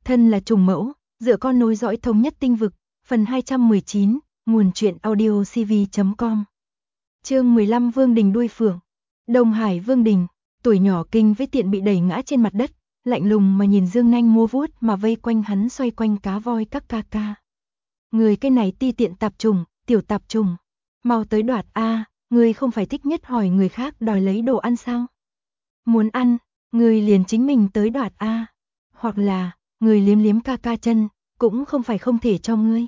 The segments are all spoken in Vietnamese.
Thân là trùng mẫu, dựa con nối dõi thống nhất tinh vực, phần 219, nguồn truyện audio cv.com. Chương 15 Vương Đình đuôi phượng. Đông Hải Vương Đình, tuổi nhỏ Kinh với Tiện bị đẩy ngã trên mặt đất, lạnh lùng mà nhìn dương nanh mua vuốt mà vây quanh hắn xoay quanh cá voi các ca ca. Người cái này ti tiện tạp trùng, tiểu tạp trùng, mau tới đoạt a, người không phải thích nhất hỏi người khác đòi lấy đồ ăn sao? Muốn ăn, người liền chính mình tới đoạt a, hoặc là người liếm liếm ca ca chân, cũng không phải không thể cho ngươi.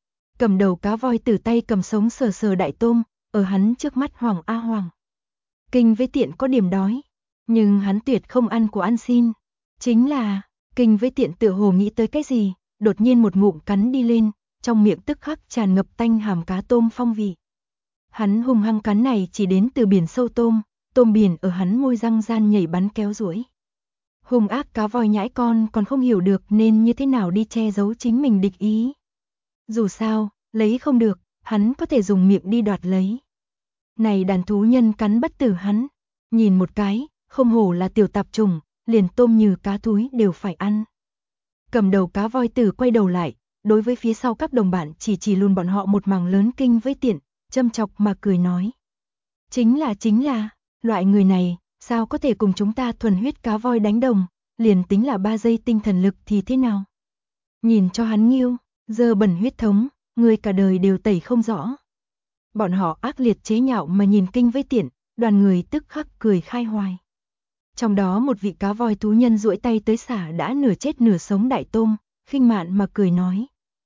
Cầm đầu cá voi từ tay cầm sống sờ sờ đại tôm, ở hắn trước mắt hoàng a hoàng. Kinh với Tiện có điểm đói, nhưng hắn tuyệt không ăn của ăn xin. Chính là, Kinh với Tiện tựa hồ nghĩ tới cái gì, đột nhiên một ngụm cắn đi lên, trong miệng tức khắc tràn ngập tanh hàm cá tôm phong vị. Hắn hung hăng cắn này chỉ đến từ biển sâu tôm, tôm biển ở hắn môi răng gian nhảy bắn kéo duỗi. Hung ác cá voi nhãi con còn không hiểu được nên như thế nào đi che giấu chính mình địch ý. Dù sao, lấy không được, hắn có thể dùng miệng đi đoạt lấy. Này đàn thú nhân cắn bất tử hắn, nhìn một cái, không hổ là tiểu tạp trùng, liền tôm như cá thúi đều phải ăn. Cầm đầu cá voi tử quay đầu lại, đối với phía sau các đồng bạn chỉ luôn bọn họ một mảng lớn Kinh với Tiện, châm chọc mà cười nói. Chính là, loại người này, sao có thể cùng chúng ta thuần huyết cá voi đánh đồng, liền tính là 3 giây tinh thần lực thì thế nào? Nhìn cho hắn nghiêu, dơ bẩn huyết thống, người cả đời đều tẩy không rõ. Bọn họ ác liệt chế nhạo mà nhìn Kinh với Tiện, đoàn người tức khắc cười khai hoài. Trong đó một vị cá voi thú nhân duỗi tay tới xả đã nửa chết nửa sống đại tôm, khinh mạn mà cười nói.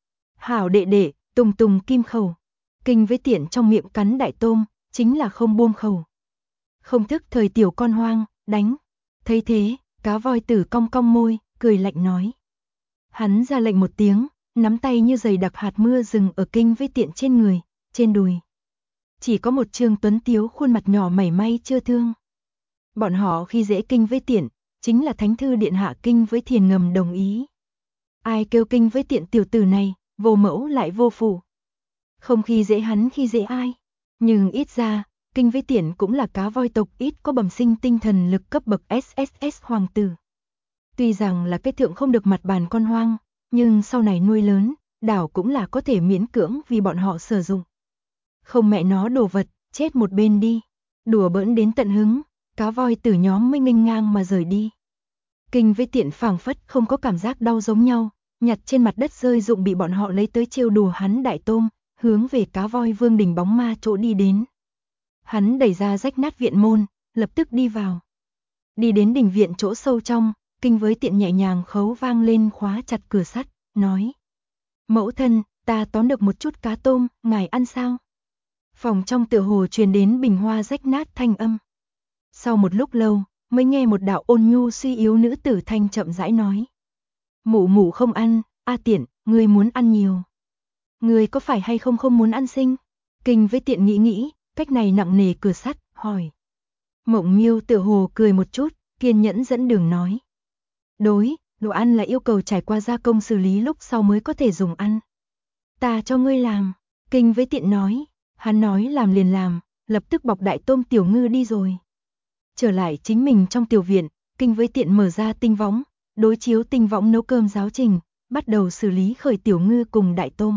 Hảo đệ đệ, tùng tùng kim khẩu. Kinh với Tiện trong miệng cắn đại tôm, chính là không buông khẩu. Không thức thời tiểu con hoang, đánh. Thấy thế, cá voi tử cong cong môi, cười lạnh nói. Hắn ra lệnh một tiếng, nắm tay như dày đặc hạt mưa rừng ở Kinh với Tiện trên người, trên đùi. Chỉ có một trương tuấn tiếu khuôn mặt nhỏ mảy may chưa thương. Bọn họ khi dễ Kinh với Tiện, chính là Thánh thư điện hạ Kinh với Thiền ngầm đồng ý. Ai kêu Kinh với Tiện tiểu tử này, vô mẫu lại vô phụ. Không khi dễ hắn khi dễ ai. Nhưng ít ra, Kinh với Tiện cũng là cá voi tộc ít có bẩm sinh tinh thần lực cấp bậc SSS hoàng tử. Tuy rằng là cái thượng không được mặt bàn con hoang, nhưng sau này nuôi lớn, đảo cũng là có thể miễn cưỡng vì bọn họ sử dụng. Không mẹ nó đồ vật, chết một bên đi. Đùa bỡn đến tận hứng, cá voi tử nhóm mới nghênh ngang mà rời đi. Kinh với Tiện phảng phất không có cảm giác đau giống nhau, nhặt trên mặt đất rơi dụng bị bọn họ lấy tới trêu đùa hắn đại tôm, hướng về cá voi Vương Đình bóng ma chỗ đi đến. Hắn đẩy ra rách nát viện môn, lập tức đi vào. Đi đến đình viện chỗ sâu trong, Kinh với Tiện nhẹ nhàng khấu vang lên khóa chặt cửa sắt, nói. Mẫu thân, ta tóm được một chút cá tôm, ngài ăn sao? Phòng trong tựa hồ truyền đến bình hoa rách nát thanh âm. Sau một lúc lâu, mới nghe một đạo ôn nhu suy yếu nữ tử thanh chậm rãi nói. Mụ mụ không ăn, a Tiện, ngươi muốn ăn nhiều. Ngươi có phải hay không muốn ăn sinh? Kinh với Tiện nghĩ, cách này nặng nề cửa sắt, hỏi. Mộng Miêu tựa hồ cười một chút, kiên nhẫn dẫn đường nói. Đối, đồ ăn là yêu cầu trải qua gia công xử lý lúc sau mới có thể dùng ăn. Ta cho ngươi làm, Kinh với Tiện nói. Hắn nói làm liền làm, lập tức bọc đại tôm tiểu ngư đi rồi. Trở lại chính mình trong tiểu viện, Kinh với Tiện mở ra tinh võng, đối chiếu tinh võng nấu cơm giáo trình, bắt đầu xử lý khởi tiểu ngư cùng đại tôm.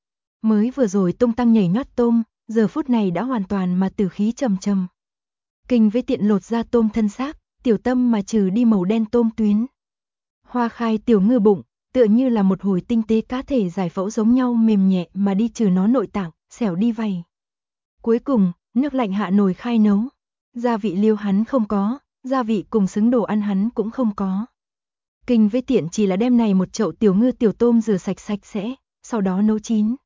Mới vừa rồi tung tăng nhảy nhót tôm, giờ phút này đã hoàn toàn mà tử khí trầm trầm. Kinh với Tiện lột ra tôm thân xác, tiểu tâm mà trừ đi màu đen tôm tuyến. Hoa khai tiểu ngư bụng, tựa như là một hồi tinh tế cá thể giải phẫu giống nhau mềm nhẹ mà đi trừ nó nội tạng, xẻo đi vầy. Cuối cùng, nước lạnh hạ nồi khai nấu. Gia vị liêu hắn không có, gia vị cùng xứng đồ ăn hắn cũng không có. Kinh với Tiện chỉ là đem này một chậu tiểu ngư tiểu tôm rửa sạch sạch sẽ, sau đó nấu chín.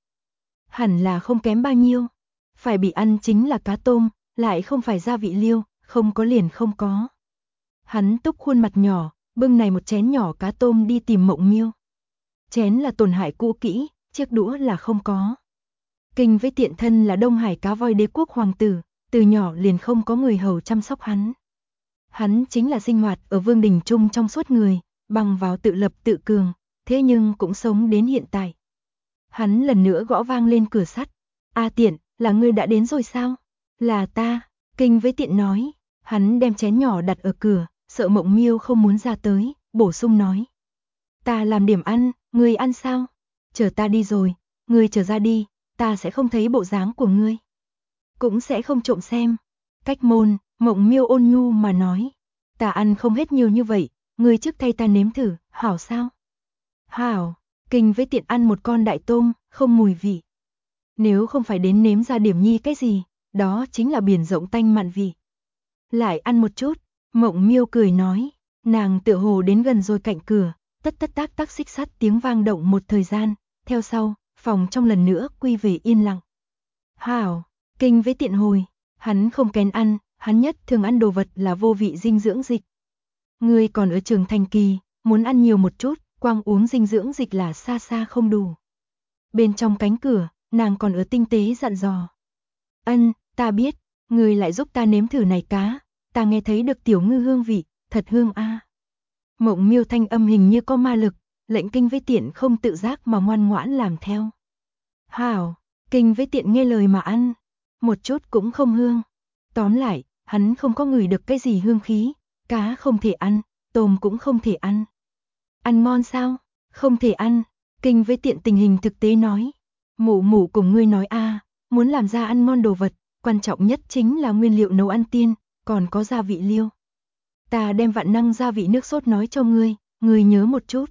Hẳn là không kém bao nhiêu. Phải bị ăn chính là cá tôm, lại không phải gia vị liêu, không có liền không có. Hắn túc khuôn mặt nhỏ, bưng này một chén nhỏ cá tôm đi tìm Mộng Miêu. Chén là tổn hại cũ kỹ, chiếc đũa là không có. Kinh với Tiện thân là Đông Hải cá voi đế quốc hoàng tử, từ nhỏ liền không có người hầu chăm sóc hắn. Hắn chính là sinh hoạt ở Vương Đình Trung trong suốt người, bằng vào tự lập tự cường, thế nhưng cũng sống đến hiện tại. Hắn lần nữa gõ vang lên cửa sắt. A Tiện, là ngươi đã đến rồi sao? Là ta, Kinh với Tiện nói. Hắn đem chén nhỏ đặt ở cửa, sợ Mộng Miêu không muốn ra tới, bổ sung nói. Ta làm điểm ăn, ngươi ăn sao? Chờ ta đi rồi, ngươi chờ ra đi, ta sẽ không thấy bộ dáng của ngươi. Cũng sẽ không trộm xem. Cách môn, Mộng Miêu ôn nhu mà nói. Ta ăn không hết nhiều như vậy, ngươi trước thay ta nếm thử, hảo sao? Hảo, Kinh với Tiện ăn một con đại tôm, không mùi vị. Nếu không phải đến nếm ra điểm nhi cái gì, đó chính là biển rộng tanh mặn vị. Lại ăn một chút, Mộng Miêu cười nói, nàng tựa hồ đến gần rồi cạnh cửa, tất tất tác tác xích sắt tiếng vang động một thời gian, theo sau, phòng trong lần nữa quy về yên lặng. Hảo, Kinh với Tiện hồi, hắn không kén ăn, hắn nhất thường ăn đồ vật là vô vị dinh dưỡng dịch. Ngươi còn ở trường thành kỳ, muốn ăn nhiều một chút, quang uống dinh dưỡng dịch là xa xa không đủ. Bên trong cánh cửa, nàng còn ở tinh tế dặn dò. Ân, ta biết, ngươi lại giúp ta nếm thử này cá, ta nghe thấy được tiểu ngư hương vị, thật hương a. Mộng Miêu thanh âm hình như có ma lực, lệnh Kinh với Tiện không tự giác mà ngoan ngoãn làm theo. Hảo, Kinh với Tiện nghe lời mà ăn, một chút cũng không hương. Tóm lại, hắn không có ngửi được cái gì hương khí, cá không thể ăn, tôm cũng không thể ăn. Ăn ngon sao? Không thể ăn. Kinh với Tiện tình hình thực tế nói. Mụ mụ cùng ngươi nói a, muốn làm ra ăn ngon đồ vật, quan trọng nhất chính là nguyên liệu nấu ăn tiên, còn có gia vị liêu. Ta đem vạn năng gia vị nước sốt nói cho ngươi nhớ một chút.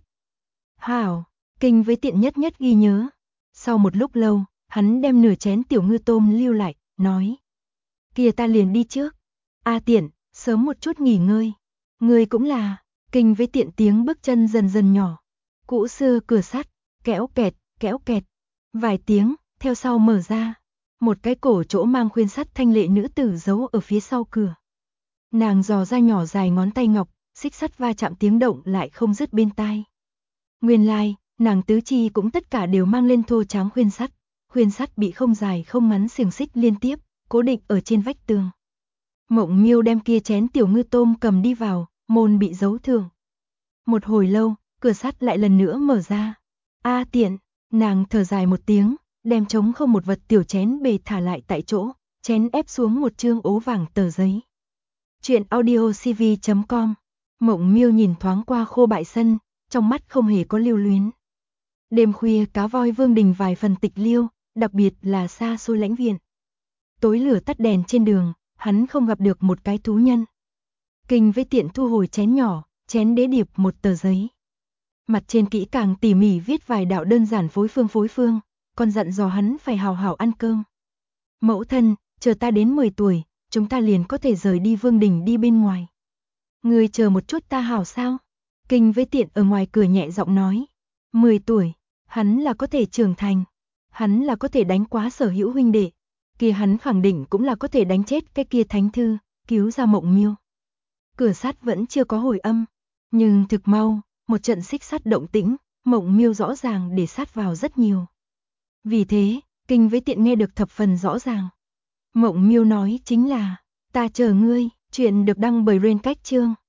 Hảo, Kinh với Tiện nhất nhất ghi nhớ. Sau một lúc lâu, hắn đem nửa chén tiểu ngư tôm lưu lại, nói. Kìa ta liền đi trước. A Tiện, sớm một chút nghỉ ngơi. Ngươi cũng là. Kinh với Tiện tiếng bước chân dần dần nhỏ. Cũ xưa cửa sắt, kéo kẹt, vài tiếng, theo sau mở ra. Một cái cổ chỗ mang khuyên sắt thanh lệ nữ tử giấu ở phía sau cửa. Nàng dò ra nhỏ dài ngón tay ngọc, xích sắt va chạm tiếng động lại không dứt bên tai. Nguyên lai, nàng tứ chi cũng tất cả đều mang lên thô tráng khuyên sắt bị không dài không ngắn xiềng xích liên tiếp, cố định ở trên vách tường. Mộng Miêu đem kia chén tiểu ngư tôm cầm đi vào, môn bị giấu thường. Một hồi lâu, cửa sắt lại lần nữa mở ra. A Tiện, nàng thở dài một tiếng, đem trống không một vật tiểu chén bề thả lại tại chỗ, chén ép xuống một chương ố vàng tờ giấy. Chuyện audiocv.com. Mộng Miêu nhìn thoáng qua khô bại sân, trong mắt không hề có lưu luyến. Đêm khuya cá voi Vương Đình vài phần tịch liêu, đặc biệt là xa xôi lãnh viện. Tối lửa tắt đèn trên đường, hắn không gặp được một cái thú nhân. Kinh với Tiện thu hồi chén nhỏ, chén đế điệp một tờ giấy. Mặt trên kỹ càng tỉ mỉ viết vài đạo đơn giản phối phương, còn dặn dò hắn phải hào hào ăn cơm. Mẫu thân, chờ ta đến 10 tuổi, chúng ta liền có thể rời đi Vương Đình đi bên ngoài. Ngươi chờ một chút ta hảo sao? Kinh với Tiện ở ngoài cửa nhẹ giọng nói. 10 tuổi, hắn là có thể trưởng thành. Hắn là có thể đánh quá sở hữu huynh đệ. Kia hắn khẳng định cũng là có thể đánh chết cái kia thánh thư, cứu ra Mộng Miêu. Cửa sắt vẫn chưa có hồi âm, nhưng thực mau, một trận xích sắt động tĩnh, Mộng Miêu rõ ràng để sát vào rất nhiều. Vì thế, Kinh với Tiện nghe được thập phần rõ ràng. Mộng Miêu nói chính là, ta chờ ngươi, chuyện được đăng bởi Rain Cách Chương.